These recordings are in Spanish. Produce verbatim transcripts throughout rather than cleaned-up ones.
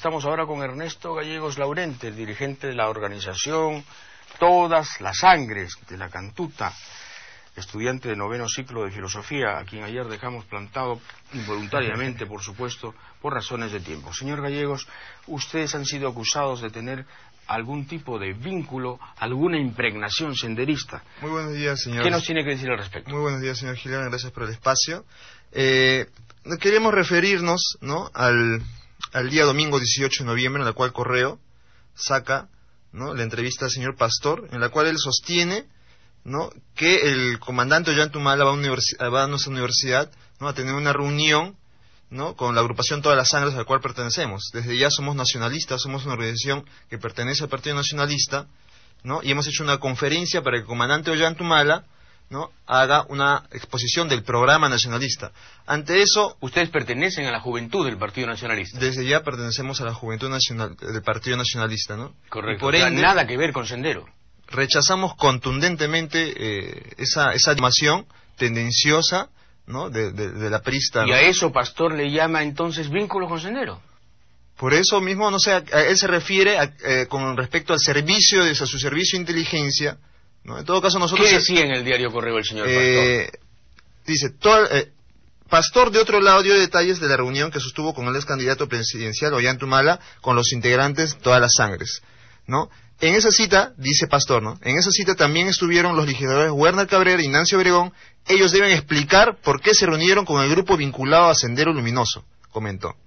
Estamos ahora con Ernesto Gallegos Laurente, el dirigente de la organización Todas las Sangres de la Cantuta, estudiante de noveno ciclo de filosofía, a quien ayer dejamos plantado involuntariamente, por supuesto, por razones de tiempo. Señor Gallegos, ustedes han sido acusados de tener algún tipo de vínculo, alguna impregnación senderista. Muy buenos días, señor. ¿Qué nos tiene que decir al respecto? Muy buenos días, señor Gilán, gracias por el espacio. Eh, queremos referirnos, ¿no?, al, al día domingo dieciocho de noviembre, en la cual Correo saca, ¿no?, la entrevista al señor Pastor, en la cual él sostiene, ¿no?, que el comandante Ollantumala va a, universi va a nuestra universidad, ¿no?, a tener una reunión, ¿no?, con la agrupación Todas las Sangres a la cual pertenecemos. Desde ya somos nacionalistas, somos una organización que pertenece al Partido Nacionalista, ¿no?, y hemos hecho una conferencia para que el comandante Ollantumala, ¿no?, haga una exposición del programa nacionalista. Ante eso... Ustedes pertenecen a la juventud del Partido Nacionalista. Desde ya pertenecemos a la juventud nacional del Partido Nacionalista, ¿no? Correcto. Y por ende, nada que ver con Sendero. Rechazamos contundentemente eh, esa, esa animación tendenciosa, ¿no?, de, de, de la prista. ¿Y ¿no? a eso Pastor le llama entonces vínculo con Sendero? Por eso mismo, no sé, a, a él se refiere a, eh, con respecto al servicio, de, a su servicio de inteligencia, ¿no? En todo caso nosotros... ¿Qué decía en el diario Correo el señor eh, Pastor? Dice, todo, eh, Pastor de otro lado dio detalles de la reunión que sostuvo con el ex candidato presidencial Ollantumala con los integrantes de Todas las Sangres, ¿no? En esa cita, dice Pastor, ¿no?, en esa cita también estuvieron los legisladores Werner Cabrera y Nancy Obregón. Ellos deben explicar por qué se reunieron con el grupo vinculado a Sendero Luminoso, comentó.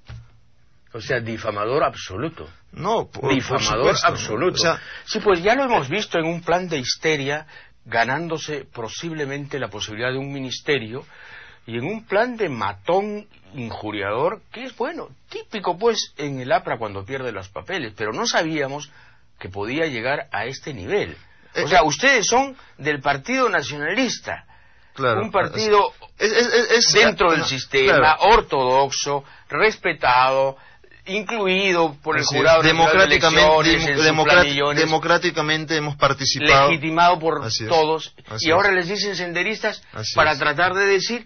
O sea, difamador absoluto. No, por, difamador por supuesto, absoluto. ¿no? O sea, sí, pues ya lo hemos visto en un plan de histeria, ganándose posiblemente la posibilidad de un ministerio, y en un plan de matón injuriador, que es, bueno, típico pues en el APRA cuando pierde los papeles, pero no sabíamos que podía llegar a este nivel. O eh, sea, ustedes son del Partido Nacionalista, claro, un partido es, es, es, es, dentro del no, sistema, claro, ortodoxo, respetado, incluido por el así jurado es, nacional de elecciones, en sus democrat planillones, democráticamente hemos participado, legitimado por así es, todos, así y ahora es. les dicen senderistas Así para es. tratar de decir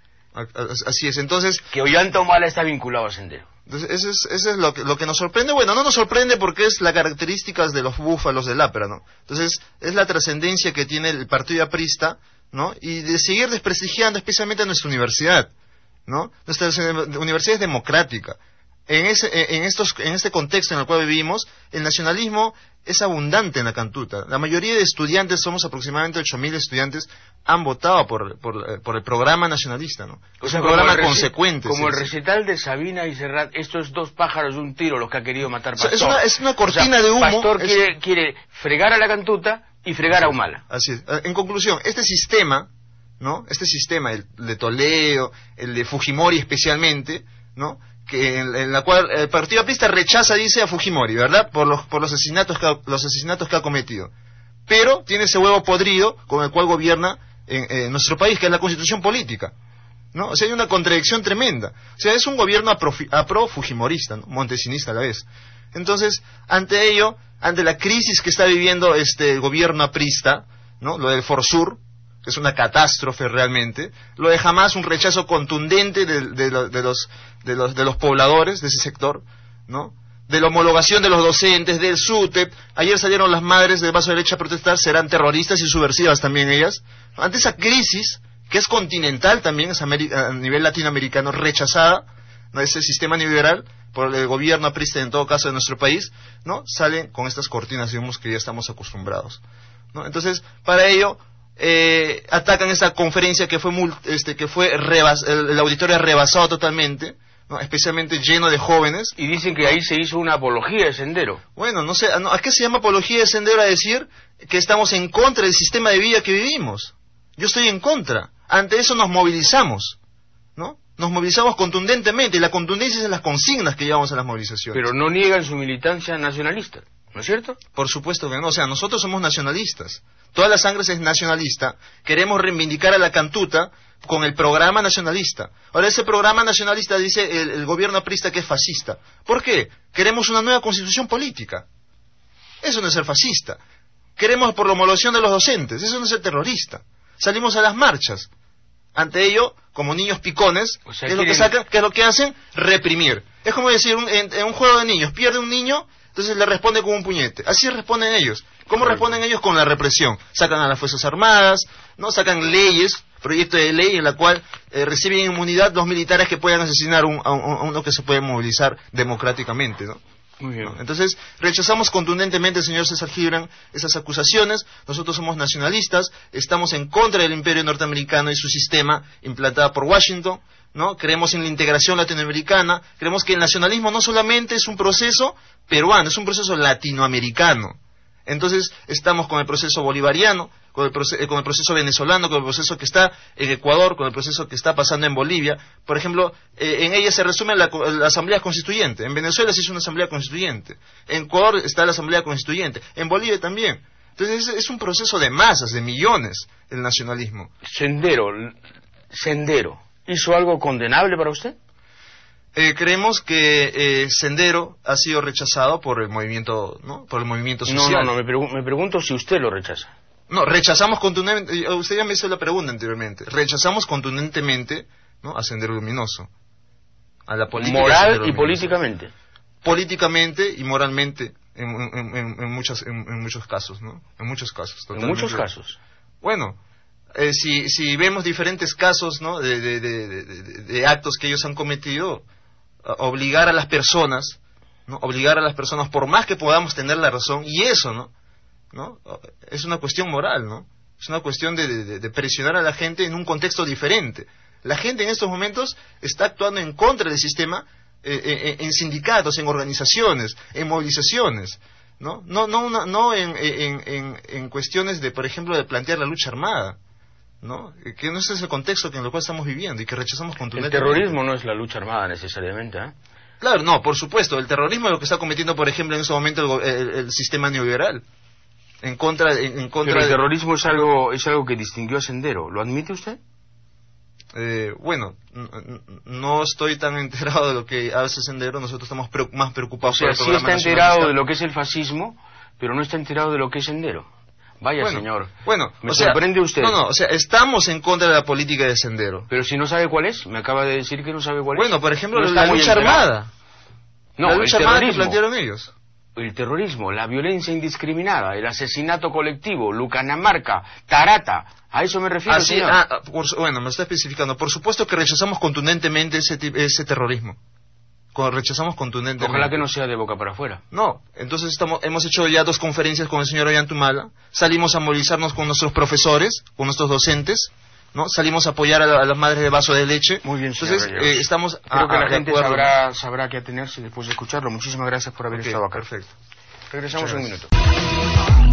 Así es, entonces... que Ollantumala está vinculado a Sendero. Entonces, eso es, eso es lo, que, lo que nos sorprende. Bueno, no nos sorprende porque es las características de los búfalos del APRA, ¿no? Entonces, es la trascendencia que tiene el partido aprista, ¿no?, y de seguir desprestigiando especialmente a nuestra universidad, ¿no? Nuestra universidad es democrática. En, ese, en, estos, en este contexto en el cual vivimos, el nacionalismo es abundante en la Cantuta. La mayoría de estudiantes, somos aproximadamente ocho mil estudiantes, han votado por, por, por el programa nacionalista, ¿no? O es sea, un programa el consecuente. Como sí, el recital de Sabina y Serrat, estos dos pájaros de un tiro los que ha querido matar Pastor. O sea, es, una, es una cortina, o sea, de humo. Pastor es... quiere, quiere fregar a la Cantuta y fregar así, a Humala. Así es. En conclusión, este sistema, ¿no?, este sistema, el de Toledo, el de Fujimori especialmente, ¿no?, que en, en la cual el partido aprista rechaza, dice, a Fujimori, ¿verdad?, por los por los asesinatos que ha, los asesinatos que ha cometido, pero tiene ese huevo podrido con el cual gobierna en, en nuestro país, que es la constitución política, ¿no? O sea, hay una contradicción tremenda. O sea, es un gobierno apro-fujimorista, ¿no?, montesinista a la vez. Entonces, ante ello, ante la crisis que está viviendo este el gobierno aprista, ¿no?, lo del Forsur, que es una catástrofe realmente, lo de Hamas, un rechazo contundente de, de, de, de, los, de, los, de los pobladores de ese sector, ¿no?, de la homologación de los docentes, del SUTEP. Ayer salieron las madres del Vaso de Leche a protestar, serán terroristas y subversivas también ellas. Ante esa crisis, que es continental también, es a nivel latinoamericano, rechazada, ¿no?, ese sistema neoliberal por el gobierno aprista, en todo caso de nuestro país, ¿no?, salen con estas cortinas, digamos, que ya estamos acostumbrados, ¿no? Entonces, para ello... Eh, atacan esta conferencia que fue este que fue rebas, el, el auditorio rebasado totalmente, ¿no?, especialmente lleno de jóvenes, y dicen que ahí se hizo una apología de Sendero. Bueno, no sé, ¿a qué se llama apología de Sendero? A decir que estamos en contra del sistema de vida que vivimos. Yo estoy en contra. Ante eso nos movilizamos, ¿no? Nos movilizamos contundentemente, y la contundencia es las consignas que llevamos a las movilizaciones. Pero no niegan su militancia nacionalista, ¿no es cierto? Por supuesto que no. O sea, nosotros somos nacionalistas. Todas las Sangres es nacionalista. Queremos reivindicar a la Cantuta con el programa nacionalista. Ahora, ese programa nacionalista dice el, el gobierno aprista que es fascista. ¿Por qué? Queremos una nueva constitución política. Eso no es ser fascista. Queremos por la homologación de los docentes. Eso no es ser terrorista. Salimos a las marchas. Ante ello, como niños picones, O sea, ¿qué es lo que quieren- sacan? ¿Qué es lo que hacen? Reprimir. Es como decir, un- en, en un juego de niños, pierde un niño, entonces le responde con un puñete. Así responden ellos. ¿Cómo Correcto. responden ellos? Con la represión. Sacan a las Fuerzas Armadas, no sacan leyes, proyecto de ley en la cual eh, reciben inmunidad los militares que puedan asesinar un- a, un- a uno que se puede movilizar democráticamente, ¿no? Muy bien. ¿no? Entonces, rechazamos contundentemente, señor César Gibran, esas acusaciones. Nosotros somos nacionalistas, estamos en contra del imperio norteamericano y su sistema implantado por Washington, ¿no? Creemos en la integración latinoamericana, creemos que el nacionalismo no solamente es un proceso peruano, es un proceso latinoamericano. Entonces, estamos con el proceso bolivariano, con el, proce- eh, con el proceso venezolano, con el proceso que está en Ecuador, con el proceso que está pasando en Bolivia. Por ejemplo, eh, en ella se resume la, co- la Asamblea Constituyente. En Venezuela se hizo una Asamblea Constituyente. En Ecuador está la Asamblea Constituyente. En Bolivia también. Entonces, es, es un proceso de masas, de millones, el nacionalismo. Sendero, l- Sendero, ¿hizo algo condenable para usted? Eh, creemos que eh, Sendero ha sido rechazado por el movimiento, ¿no? Por el movimiento No, social. no, no, me, pregu- me pregunto si usted lo rechaza. No, rechazamos contundentemente, usted ya me hizo la pregunta anteriormente, rechazamos contundentemente, ¿no? A Sendero Luminoso, a la política de Moral Sendero y Luminoso. políticamente. Políticamente y moralmente, en, en, en, en muchas, en, en muchos casos, ¿no? En muchos casos. En totalmente. muchos casos. Bueno, eh, si, si vemos diferentes casos, ¿no? De, de, de, de, de- de actos que ellos han cometido, a- obligar a las personas, ¿no? Obligar a las personas, por más que podamos tener la razón, y eso, ¿no? ¿no? Es una cuestión moral, ¿no? Es una cuestión de, de, de presionar a la gente en un contexto diferente. La gente en estos momentos está actuando en contra del sistema eh, eh, en sindicatos, en organizaciones, en movilizaciones, ¿no? No, no, una- no en, en, en, en cuestiones de, por ejemplo, de plantear la lucha armada, ¿no? Eh, Que no ese es el contexto en el cual estamos viviendo y que rechazamos El contundentemente. terrorismo no es la lucha armada necesariamente, ¿eh? Claro, no, por supuesto. El terrorismo es lo que está cometiendo, por ejemplo, en este momento el, go- el- el sistema neoliberal. En contra, en, en contra Pero el de- terrorismo es algo, es algo que distinguió a Sendero. ¿Lo admite usted? Eh, bueno, n- n- no estoy tan enterado de lo que hace Sendero, nosotros estamos preo- más O preocupados sea, por el sí programa está enterado nacionalista. de lo que es el fascismo, pero no está enterado de lo que es Sendero. Vaya, Bueno, señor. Bueno, Me o sea, sorprende usted. No, no, o sea, estamos en contra de la política de Sendero. Pero si no sabe cuál es, me acaba de decir que no sabe cuál es. Bueno, por ejemplo, No está la muy lucha enterado. armada. No, la el lucha armada que terrorismo. plantearon ellos. El terrorismo, la violencia indiscriminada, el asesinato colectivo, Lucanamarca, Tarata, a eso me refiero, Así, señor. ah, ah, por su- bueno, me está especificando. Por supuesto que rechazamos contundentemente ese, ti- ese terrorismo. Co- Rechazamos contundentemente. Ojalá que no sea de boca para afuera. No, entonces estamos, hemos hecho ya dos conferencias con el señor Ollantumala, salimos a movilizarnos con nuestros profesores, con nuestros docentes, ¿no? Salimos a apoyar a, la- a las madres de vaso de leche. Muy bien, señor Entonces, Reyes. eh, estamos... Creo a- que a- la de gente acuerdo. sabrá, sabrá qué atenerse después de escucharlo. Muchísimas gracias por haber Ok, estado acá. perfecto. Regresamos Muchas en un gracias. minuto.